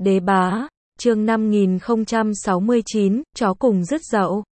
Đế bá, chương 5069, chó cùng rứt dậu.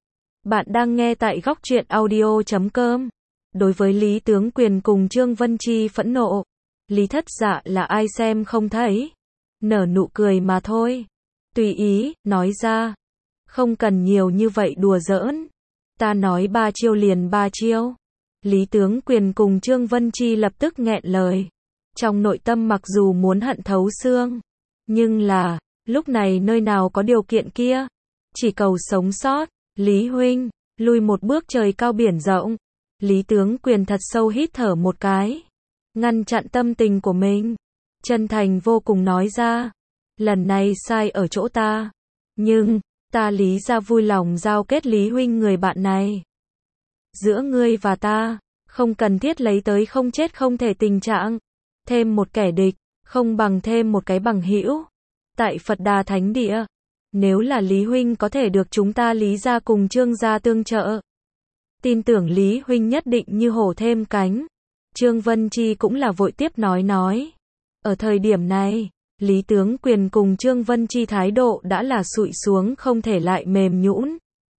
Bạn đang nghe tại góc truyện audio.com. Đối với Lý Tướng Quyền cùng Trương Vân Chi phẫn nộ, Lý Thất Dạ là ai xem không thấy. Nở nụ cười mà thôi. Tùy ý, nói ra. Không cần nhiều như vậy đùa giỡn. Ta nói 3 chiêu liền 3 chiêu. Lý Tướng Quyền cùng Trương Vân Chi lập tức nghẹn lời. Trong nội tâm mặc dù muốn hận thấu xương, nhưng là, lúc này nơi nào có điều kiện kia. Chỉ cầu sống sót. Lý huynh, lùi một bước trời cao biển rộng. Lý Tướng Quyền thật sâu hít thở một cái. Ngăn chặn tâm tình của mình. Chân thành vô cùng nói ra. Lần này sai ở chỗ ta. Nhưng, ta Lý ra vui lòng giao kết Lý huynh người bạn này. Giữa ngươi và ta, không cần thiết lấy tới không chết không thể tình trạng. Thêm một kẻ địch, không bằng thêm một cái bằng hữu. Tại Phật Đà Thánh Địa, nếu là Lý huynh có thể được chúng ta Lý gia cùng Trương gia tương trợ, tin tưởng Lý huynh nhất định như hổ thêm cánh. Trương Vân Chi cũng là vội tiếp nói. Ở thời điểm này, Lý Tướng Quyền cùng Trương Vân Chi thái độ đã là sụi xuống không thể lại mềm nhũn.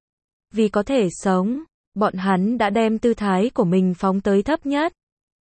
Vì có thể sống, bọn hắn đã đem tư thái của mình phóng tới thấp nhất.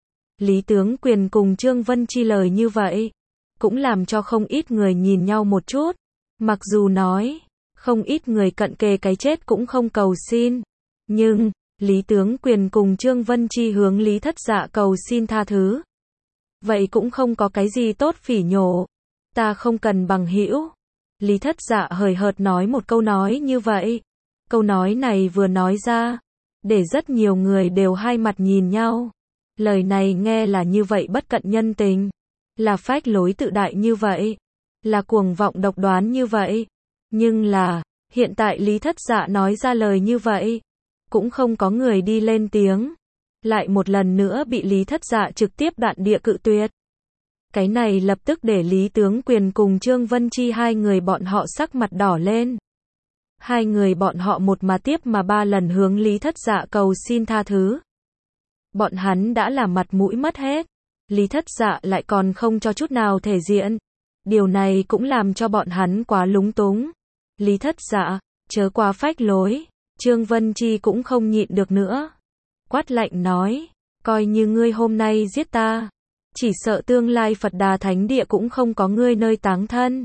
Lý Tướng Quyền cùng Trương Vân Chi lời như vậy, cũng làm cho không ít người nhìn nhau một chút. Mặc dù nói, không ít người cận kề cái chết cũng không cầu xin. Nhưng, Lý Tướng Quyền cùng Trương Vân Chi hướng Lý Thất Dạ cầu xin tha thứ. Vậy cũng không có cái gì tốt phỉ nhổ. Ta không cần bằng hữu. Lý Thất Dạ hời hợt nói một câu nói như vậy. Câu nói này vừa nói ra, để rất nhiều người đều hai mặt nhìn nhau. Lời này nghe là như vậy bất cận nhân tình, là phách lối tự đại như vậy, là cuồng vọng độc đoán như vậy. Nhưng là, hiện tại Lý Thất Dạ nói ra lời như vậy, cũng không có người đi lên tiếng. Lại một lần nữa bị Lý Thất Dạ trực tiếp đạn địa cự tuyệt. Cái này lập tức để Lý Tướng Quyền cùng Trương Vân Chi hai người bọn họ sắc mặt đỏ lên. Hai người bọn họ một mà tiếp mà 3 lần hướng Lý Thất Dạ cầu xin tha thứ. Bọn hắn đã làm mặt mũi mất hết. Lý Thất Dạ lại còn không cho chút nào thể diện. Điều này cũng làm cho bọn hắn quá lúng túng. Lý Thất Dạ, chớ quá phách lối. Trương Vân Chi cũng không nhịn được nữa. Quát lạnh nói, coi như ngươi hôm nay giết ta, chỉ sợ tương lai Phật Đà Thánh Địa cũng không có ngươi nơi táng thân.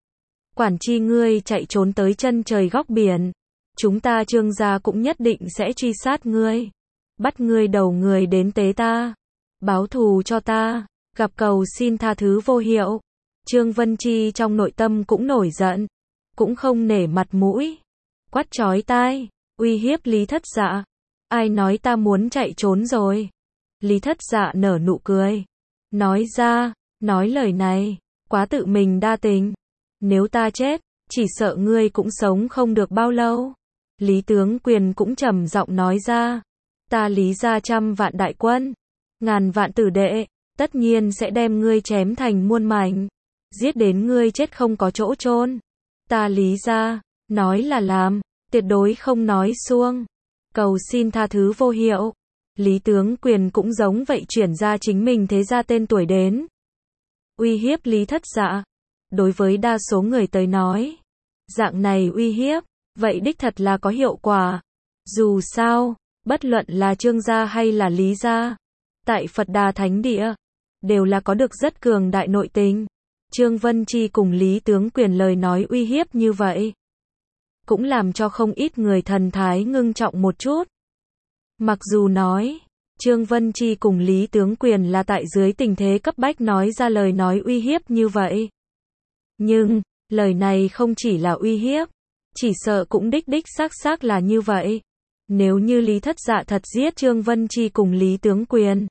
Quản chi ngươi chạy trốn tới chân trời góc biển, chúng ta Trương gia cũng nhất định sẽ truy sát ngươi. Bắt ngươi đầu người đến tế ta, báo thù cho ta, gặp cầu xin tha thứ vô hiệu. Trương Vân Chi trong nội tâm cũng nổi giận, cũng không nể mặt mũi, quát chói tai, uy hiếp Lý Thất Dạ. Ai nói ta muốn chạy trốn rồi? Lý Thất Dạ nở nụ cười, nói ra, nói lời này, quá tự mình đa tình. Nếu ta chết, chỉ sợ ngươi cũng sống không được bao lâu. Lý Tướng Quyền cũng trầm giọng nói ra, ta Lý gia 100 vạn đại quân, ngàn vạn tử đệ, tất nhiên sẽ đem ngươi chém thành muôn mảnh, giết đến ngươi chết không có chỗ chôn. Ta Lý gia, nói là làm, tuyệt đối không nói suông. Cầu xin tha thứ vô hiệu. Lý Tướng Quyền cũng giống vậy chuyển ra chính mình thế ra tên tuổi đến. Uy hiếp Lý Thất Dạ. Đối với đa số người tới nói, dạng này uy hiếp, vậy đích thật là có hiệu quả. Dù sao, bất luận là Trương gia hay là Lý gia, tại Phật Đà Thánh Địa, đều là có được rất cường đại nội tình. Trương Vân Chi cùng Lý Tướng Quyền lời nói uy hiếp như vậy, cũng làm cho không ít người thần thái ngưng trọng một chút. Mặc dù nói, Trương Vân Chi cùng Lý Tướng Quyền là tại dưới tình thế cấp bách nói ra lời nói uy hiếp như vậy. Nhưng, lời này không chỉ là uy hiếp, chỉ sợ cũng đích xác là như vậy. Nếu như Lý Thất Dạ thật giết Trương Vân Chi cùng Lý Tướng Quyền,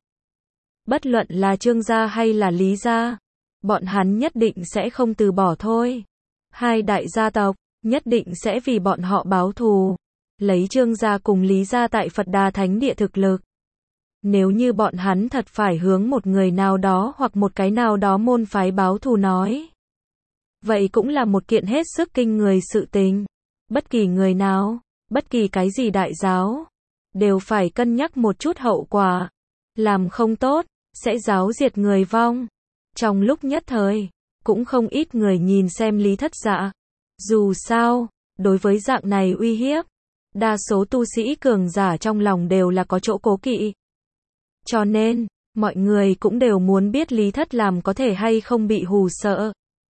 bất luận là Trương gia hay là Lý gia, bọn hắn nhất định sẽ không từ bỏ thôi. Hai đại gia tộc nhất định sẽ vì bọn họ báo thù, lấy Trương gia cùng Lý gia tại Phật Đà Thánh Địa thực lực. Nếu như bọn hắn thật phải hướng một người nào đó hoặc một cái nào đó môn phái báo thù nói, vậy cũng là một kiện hết sức kinh người sự tình. Bất kỳ người nào, bất kỳ cái gì đại giáo, đều phải cân nhắc một chút hậu quả. Làm không tốt, sẽ giáo diệt người vong. Trong lúc nhất thời, cũng không ít người nhìn xem Lý Thất Dạ. Dù sao, đối với dạng này uy hiếp, đa số tu sĩ cường giả trong lòng đều là có chỗ cố kỵ. Cho nên, mọi người cũng đều muốn biết Lý Thất làm có thể hay không bị hù sợ.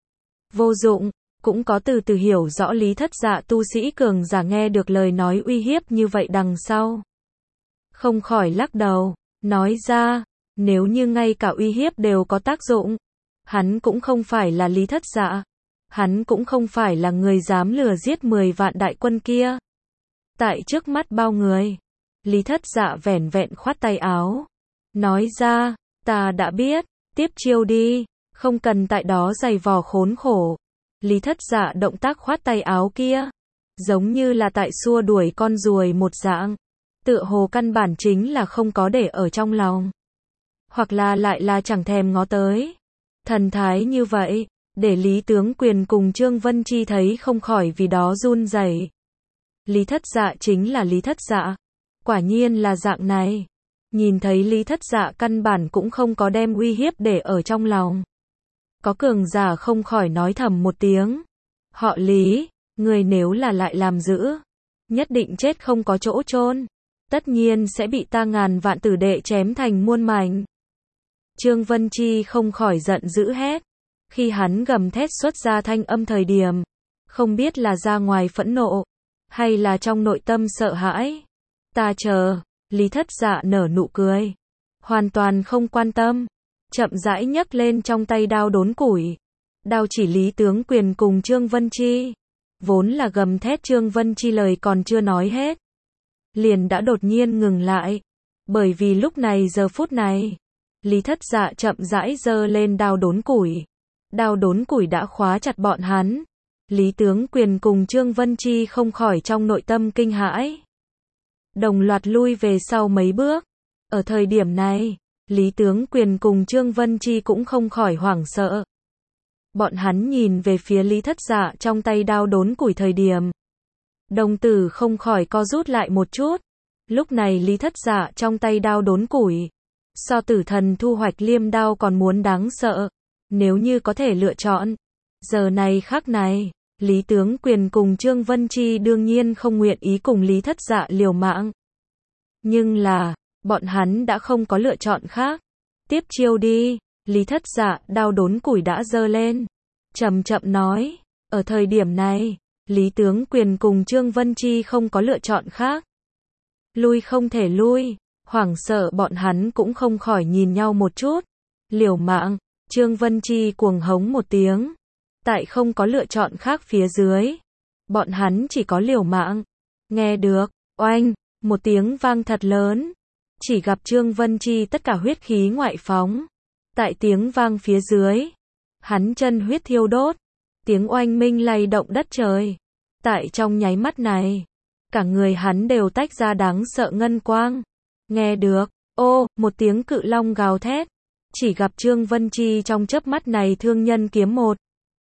Vô dụng, cũng có từ từ hiểu rõ Lý Thất Dạ tu sĩ cường giả nghe được lời nói uy hiếp như vậy đằng sau. Không khỏi lắc đầu, nói ra, nếu như ngay cả uy hiếp đều có tác dụng, hắn cũng không phải là Lý Thất Dạ. Hắn cũng không phải là người dám lừa giết 10 vạn đại quân kia. Tại trước mắt bao người, Lý Thất Dạ vẻn vẹn khoát tay áo. Nói ra, ta đã biết, tiếp chiêu đi, không cần tại đó giày vò khốn khổ. Lý Thất Dạ động tác khoát tay áo kia, giống như là tại xua đuổi con ruồi một dạng. Tựa hồ căn bản chính là không có để ở trong lòng. Hoặc là lại là chẳng thèm ngó tới. Thần thái như vậy, để Lý Tướng Quyền cùng Trương Vân Chi thấy không khỏi vì đó run rẩy. Lý Thất Dạ chính là Lý Thất Dạ. Quả nhiên là dạng này. Nhìn thấy Lý Thất Dạ căn bản cũng không có đem uy hiếp để ở trong lòng. Có cường giả không khỏi nói thầm một tiếng. Họ Lý, người nếu là lại làm dữ, nhất định chết không có chỗ chôn. Tất nhiên sẽ bị ta ngàn vạn tử đệ chém thành muôn mảnh. Trương Vân Chi không khỏi giận dữ hét. Khi hắn gầm thét xuất ra thanh âm thời điểm, không biết là ra ngoài phẫn nộ, hay là trong nội tâm sợ hãi. Ta chờ, Lý Thất Dạ nở nụ cười. Hoàn toàn không quan tâm. Chậm rãi nhấc lên trong tay đao đốn củi. Đao chỉ Lý Tướng Quyền cùng Trương Vân Chi. Vốn là gầm thét Trương Vân Chi lời còn chưa nói hết. Liền đã đột nhiên ngừng lại. Bởi vì lúc này giờ phút này, Lý Thất Dạ chậm rãi giơ lên đao đốn củi. Đao đốn củi đã khóa chặt bọn hắn. Lý Tướng Quyền cùng Trương Vân Chi không khỏi trong nội tâm kinh hãi. Đồng loạt lui về sau mấy bước. Ở thời điểm này, Lý Tướng Quyền cùng Trương Vân Chi cũng không khỏi hoảng sợ. Bọn hắn nhìn về phía Lý Thất Dạ trong tay đao đốn củi thời điểm. Đồng tử không khỏi co rút lại một chút. Lúc này Lý Thất Dạ trong tay đao đốn củi. So Tử Thần thu hoạch liêm đao còn muốn đáng sợ. Nếu như có thể lựa chọn. Giờ này khắc này, Lý Tướng Quyền cùng Trương Vân Chi đương nhiên không nguyện ý cùng Lý Thất Dạ liều mạng. Nhưng là, bọn hắn đã không có lựa chọn khác. Tiếp chiêu đi, Lý Thất Dạ đao đốn củi đã giơ lên. Chậm chậm nói, ở thời điểm này, Lý Tướng Quyền cùng Trương Vân Chi không có lựa chọn khác. Lui không thể lui, hoảng sợ bọn hắn cũng không khỏi nhìn nhau một chút. Liều mạng, Trương Vân Chi cuồng hống một tiếng. Tại không có lựa chọn khác phía dưới, bọn hắn chỉ có liều mạng. Nghe được, oanh, một tiếng vang thật lớn. Chỉ gặp Trương Vân Chi tất cả huyết khí ngoại phóng. Tại tiếng vang phía dưới, hắn chân huyết thiêu đốt. Tiếng oanh minh lay động đất trời. Tại trong nháy mắt này, cả người hắn đều tách ra đáng sợ ngân quang. Nghe được, ô, một tiếng cự long gào thét. Chỉ gặp Trương Vân Chi trong chớp mắt này thương nhân kiếm một.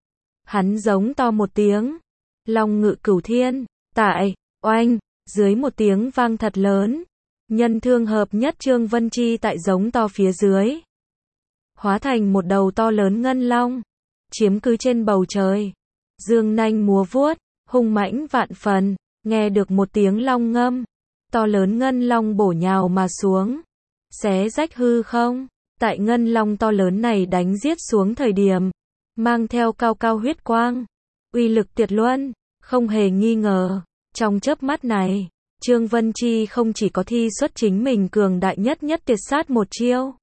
Hắn giống to một tiếng. Long ngự cửu thiên. Tại, oanh, dưới một tiếng vang thật lớn. Nhân thương hợp nhất Trương Vân Chi tại giống to phía dưới. Hóa thành một đầu to lớn ngân long. Chiếm cứ trên bầu trời. Dương nanh múa vuốt, hung mãnh vạn phần. Nghe được một tiếng long ngâm. To lớn ngân long bổ nhào mà xuống. Xé rách hư không. Tại ngân long to lớn này đánh giết xuống thời điểm. Mang theo cao cao huyết quang. Uy lực tuyệt luân. Không hề nghi ngờ. Trong chớp mắt này, Trương Vân Chi không chỉ có thi xuất chính mình cường đại nhất tuyệt sát một chiêu.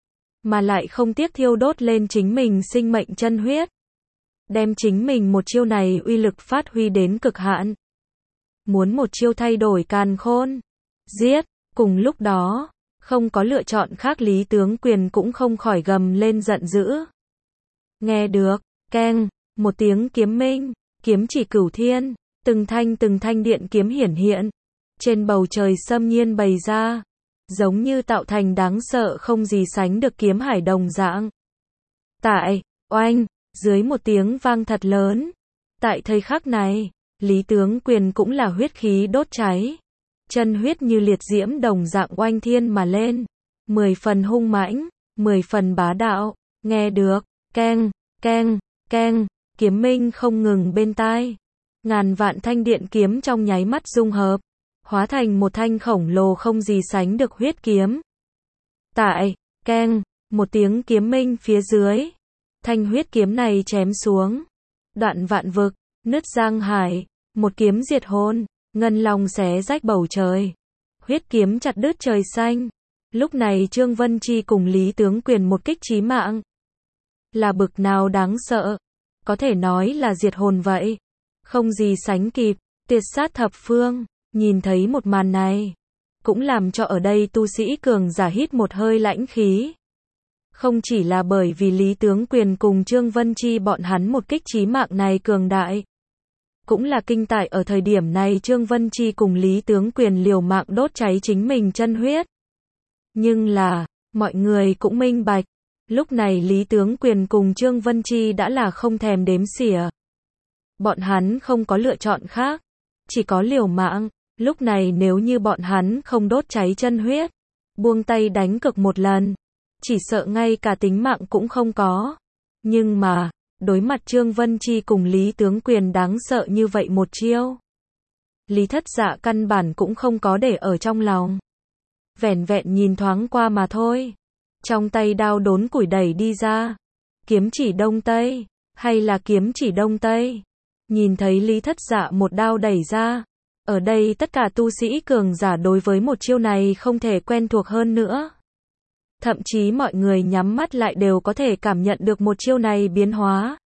Mà lại không tiếc thiêu đốt lên chính mình sinh mệnh chân huyết. Đem chính mình một chiêu này uy lực phát huy đến cực hạn. Muốn một chiêu thay đổi càn khôn. Giết, cùng lúc đó, không có lựa chọn khác Lý Tướng Quyền cũng không khỏi gầm lên giận dữ. Nghe được, keng, một tiếng kiếm minh, kiếm chỉ cửu thiên, từng thanh điện kiếm hiển hiện. Trên bầu trời xâm nhiên bày ra. Giống như tạo thành đáng sợ không gì sánh được kiếm hải đồng dạng. Tại, oanh, dưới một tiếng vang thật lớn. Tại thời khắc này, Lý Tướng Quyền cũng là huyết khí đốt cháy. Chân huyết như liệt diễm đồng dạng oanh thiên mà lên. 10 phần hung mãnh, 10 phần bá đạo. Nghe được, keng, keng, keng, kiếm minh không ngừng bên tai. Ngàn vạn thanh điện kiếm trong nháy mắt dung hợp, hóa thành một thanh khổng lồ không gì sánh được huyết kiếm. Tại, keng, một tiếng kiếm minh phía dưới. Thanh huyết kiếm này chém xuống. Đoạn vạn vực, nứt giang hải, một kiếm diệt hồn, ngân long xé rách bầu trời. Huyết kiếm chặt đứt trời xanh. Lúc này Trương Vân Chi cùng Lý Tướng Quyền một kích chí mạng. Là bực nào đáng sợ. Có thể nói là diệt hồn vậy. Không gì sánh kịp, tuyệt sát thập phương. Nhìn thấy một màn này, cũng làm cho ở đây tu sĩ cường giả hít một hơi lãnh khí. Không chỉ là bởi vì Lý Tướng Quyền cùng Trương Vân Chi bọn hắn một kích chí mạng này cường đại. Cũng là kinh tại ở thời điểm này Trương Vân Chi cùng Lý Tướng Quyền liều mạng đốt cháy chính mình chân huyết. Nhưng là, mọi người cũng minh bạch. Lúc này Lý Tướng Quyền cùng Trương Vân Chi đã là không thèm đếm xỉa. Bọn hắn không có lựa chọn khác. Chỉ có liều mạng. Lúc này nếu như bọn hắn không đốt cháy chân huyết, buông tay đánh cược một lần, chỉ sợ ngay cả tính mạng cũng không có. Nhưng mà, đối mặt Trương Vân Chi cùng Lý Tướng Quyền đáng sợ như vậy một chiêu, Lý Thất Dạ căn bản cũng không có để ở trong lòng. Vẻn vẹn nhìn thoáng qua mà thôi. Trong tay đao đốn củi đẩy đi ra. Kiếm chỉ đông tây, hay là kiếm chỉ đông tây? Nhìn thấy Lý Thất Dạ một đao đẩy ra. Ở đây tất cả tu sĩ cường giả đối với một chiêu này không thể quen thuộc hơn nữa. Thậm chí mọi người nhắm mắt lại đều có thể cảm nhận được một chiêu này biến hóa.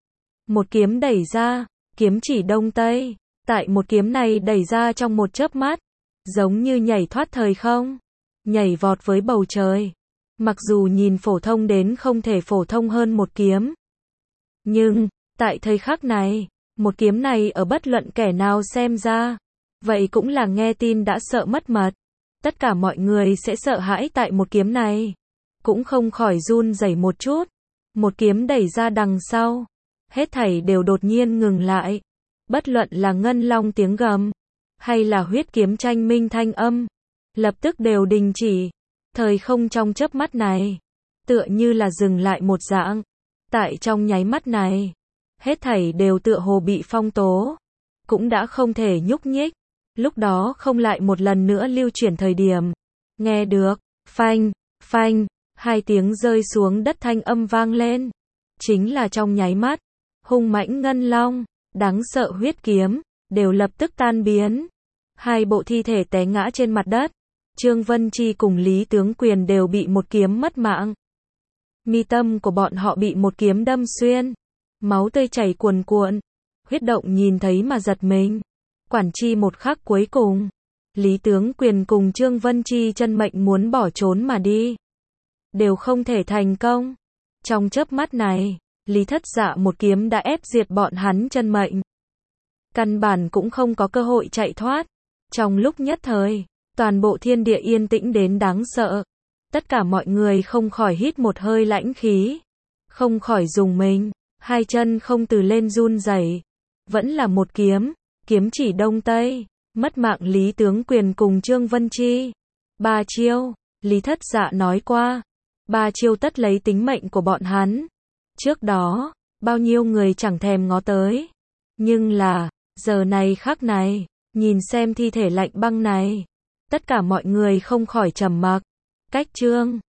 Một kiếm đẩy ra, kiếm chỉ đông tây. Tại một kiếm này đẩy ra trong một chớp mắt, giống như nhảy thoát thời không, nhảy vọt với bầu trời. Mặc dù nhìn phổ thông đến không thể phổ thông hơn một kiếm, nhưng, tại thời khắc này, một kiếm này ở bất luận kẻ nào xem ra, vậy cũng là nghe tin đã sợ mất mật. Tất cả mọi người sẽ sợ hãi tại một kiếm này, cũng không khỏi run rẩy một chút. Một kiếm đẩy ra đằng sau, hết thảy đều đột nhiên ngừng lại. Bất luận là ngân long tiếng gầm, hay là huyết kiếm tranh minh thanh âm, lập tức đều đình chỉ. Thời không trong chớp mắt này, tựa như là dừng lại một dạng. Tại trong nháy mắt này, hết thảy đều tựa hồ bị phong tố, cũng đã không thể nhúc nhích. Lúc đó không lại một lần nữa lưu chuyển thời điểm. Nghe được, phanh, phanh, hai tiếng rơi xuống đất thanh âm vang lên. Chính là trong nháy mắt, hung mãnh ngân long, đáng sợ huyết kiếm, đều lập tức tan biến. Hai bộ thi thể té ngã trên mặt đất. Trương Vân Chi cùng Lý Tướng Quyền đều bị một kiếm mất mạng. Mi tâm của bọn họ bị một kiếm đâm xuyên. Máu tươi chảy cuồn cuộn. Huyết động nhìn thấy mà giật mình. Quản chi một khắc cuối cùng, Lý Tướng Quyền cùng Trương Vân Chi chân mệnh muốn bỏ trốn mà đi, đều không thể thành công. Trong chớp mắt này, Lý Thất Dạ một kiếm đã ép diệt bọn hắn chân mệnh. Căn bản cũng không có cơ hội chạy thoát. Trong lúc nhất thời, toàn bộ thiên địa yên tĩnh đến đáng sợ. Tất cả mọi người không khỏi hít một hơi lãnh khí, không khỏi rùng mình, hai chân không từ lên run rẩy. Vẫn là một kiếm. Kiếm chỉ đông tây, mất mạng Lý Tướng Quyền cùng Trương Vân Chi. 3 chiêu, Lý Thất Dạ nói qua. 3 chiêu tất lấy tính mệnh của bọn hắn. Trước đó, bao nhiêu người chẳng thèm ngó tới. Nhưng là, giờ này khắc này, nhìn xem thi thể lạnh băng này. Tất cả mọi người không khỏi trầm mặc. Cách Trương